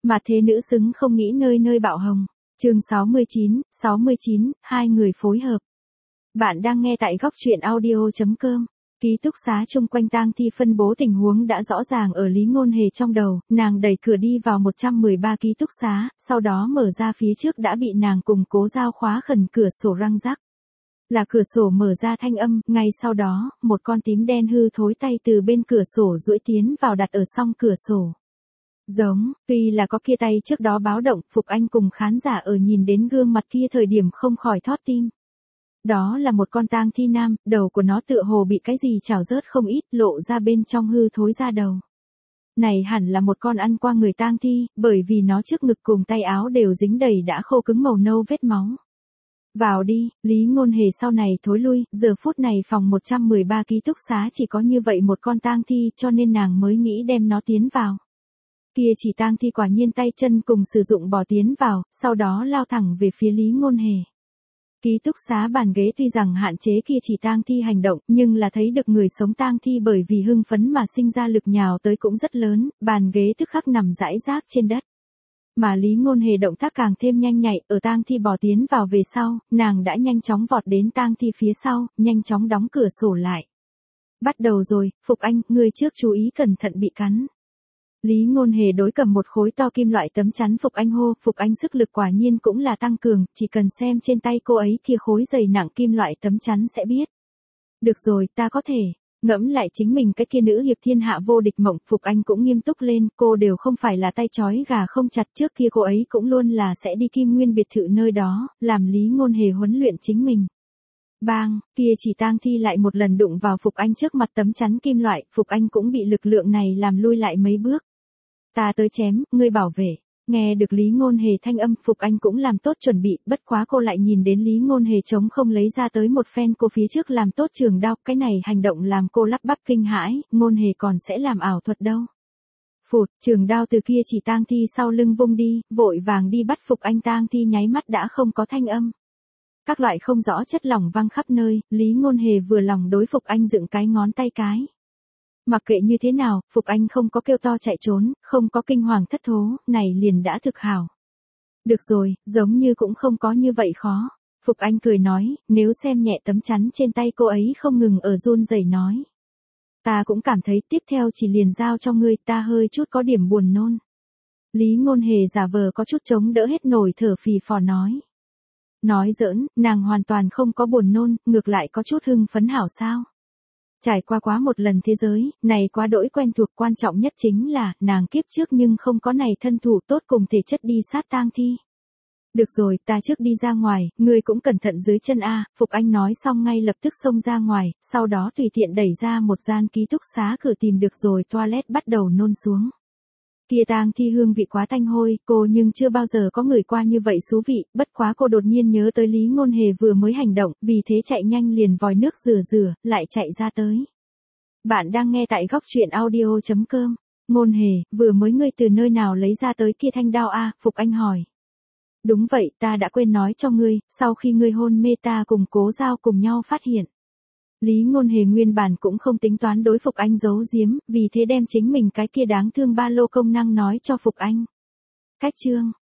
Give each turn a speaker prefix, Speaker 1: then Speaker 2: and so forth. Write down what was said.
Speaker 1: Mà thế nữ xứng không nghĩ nơi nơi bạo hồng. Chương 69, hai người phối hợp. Bạn đang nghe tại góc truyện audio.com. Ký túc xá chung quanh tang thi phân bố tình huống đã rõ ràng ở Lý Ngôn Hề trong đầu, nàng đẩy cửa đi vào 113 ký túc xá, sau đó mở ra phía trước đã bị nàng cùng Cố Giao khóa khẩn cửa sổ răng rắc. Là cửa sổ mở ra thanh âm, ngay sau đó, một con tím đen hư thối tay từ bên cửa sổ duỗi tiến vào đặt ở song cửa sổ. Giống, tuy là có kia tay trước đó báo động, Phục Anh cùng khán giả ở nhìn đến gương mặt kia thời điểm không khỏi thót tim. Đó là một con tang thi nam, đầu của nó tựa hồ bị cái gì chảo rớt không ít, lộ ra bên trong hư thối ra đầu. Này hẳn là một con ăn qua người tang thi, bởi vì nó trước ngực cùng tay áo đều dính đầy đã khô cứng màu nâu vết máu. Vào đi, Lý Ngôn Hề sau này thối lui, giờ phút này phòng 113 ký túc xá chỉ có như vậy một con tang thi cho nên nàng mới nghĩ đem nó tiến vào. Kia chỉ tang thi quả nhiên tay chân cùng sử dụng bò tiến vào, sau đó lao thẳng về phía Lý Ngôn Hề. Ký túc xá bàn ghế tuy rằng hạn chế kia chỉ tang thi hành động, nhưng là thấy được người sống tang thi bởi vì hưng phấn mà sinh ra lực nhào tới cũng rất lớn, bàn ghế tức khắc nằm rải rác trên đất. Mà Lý Ngôn Hề động tác càng thêm nhanh nhạy, ở tang thi bò tiến vào về sau, nàng đã nhanh chóng vọt đến tang thi phía sau, nhanh chóng đóng cửa sổ lại. Bắt đầu rồi, Phục Anh, ngươi trước chú ý cẩn thận bị cắn. Lý Ngôn Hề đối cầm một khối to kim loại tấm chắn Phục Anh hô, Phục Anh sức lực quả nhiên cũng là tăng cường, chỉ cần xem trên tay cô ấy kia khối dày nặng kim loại tấm chắn sẽ biết. Được rồi, ta có thể. Ngẫm lại chính mình cái kia nữ hiệp thiên hạ vô địch mộng, Phục Anh cũng nghiêm túc lên, cô đều không phải là tay trói gà không chặt, trước kia cô ấy cũng luôn là sẽ đi Kim Nguyên biệt thự nơi đó, làm Lý Ngôn Hề huấn luyện chính mình. Bang, kia chỉ tang thi lại một lần đụng vào Phục Anh trước mặt tấm chắn kim loại, Phục Anh cũng bị lực lượng này làm lui lại mấy bước. Ta tới chém, ngươi bảo vệ. Nghe được Lý Ngôn Hề thanh âm, Phục Anh cũng làm tốt chuẩn bị, bất quá cô lại nhìn đến Lý Ngôn Hề trống không lấy ra tới một phen cô phía trước làm tốt trường đao, cái này hành động làm cô lắp bắp kinh hãi, Ngôn Hề còn sẽ làm ảo thuật đâu. Phụt, trường đao từ kia chỉ tang thi sau lưng vung đi, vội vàng đi bắt Phục Anh, tang thi nháy mắt đã không có thanh âm. Các loại không rõ chất lỏng văng khắp nơi, Lý Ngôn Hề vừa lòng đối Phục Anh dựng cái ngón tay cái. Mặc kệ như thế nào, Phục Anh không có kêu to chạy trốn, không có kinh hoàng thất thố, này liền đã thực hảo. Được rồi, giống như cũng không có như vậy khó. Phục Anh cười nói, nếu xem nhẹ tấm chắn trên tay cô ấy không ngừng ở run rẩy nói. Ta cũng cảm thấy tiếp theo chỉ liền giao cho ngươi, ta hơi chút có điểm buồn nôn. Lý Ngôn Hề giả vờ có chút chống đỡ hết nổi thở phì phò nói. Nói giỡn, nàng hoàn toàn không có buồn nôn, ngược lại có chút hưng phấn hảo sao. Trải qua quá một lần thế giới, này quá đỗi quen thuộc, quan trọng nhất chính là, nàng kiếp trước nhưng không có này thân thủ tốt cùng thể chất đi sát tang thi. Được rồi, ta trước đi ra ngoài, ngươi cũng cẩn thận dưới chân a. Phục Anh nói xong ngay lập tức xông ra ngoài, sau đó tùy tiện đẩy ra một gian ký túc xá cửa tìm được rồi toilet bắt đầu nôn xuống. Kia tang thi hương vị quá tanh hôi, cô nhưng chưa bao giờ có người qua như vậy xú vị, bất quá cô đột nhiên nhớ tới Lý Ngôn Hề vừa mới hành động, vì thế chạy nhanh liền vòi nước rửa, lại chạy ra tới. Bạn đang nghe tại góc truyện audio.com. Ngôn Hề, vừa mới ngươi từ nơi nào lấy ra tới kia thanh đao a? Phục Anh hỏi. Đúng vậy, ta đã quên nói cho ngươi, sau khi ngươi hôn mê ta cùng Cố Giao cùng nhau phát hiện. Lý Ngôn Hề nguyên bản cũng không tính toán đối Phục Anh giấu giếm, vì thế đem chính mình cái kia đáng thương ba lô công năng nói cho Phục Anh. Cách chương,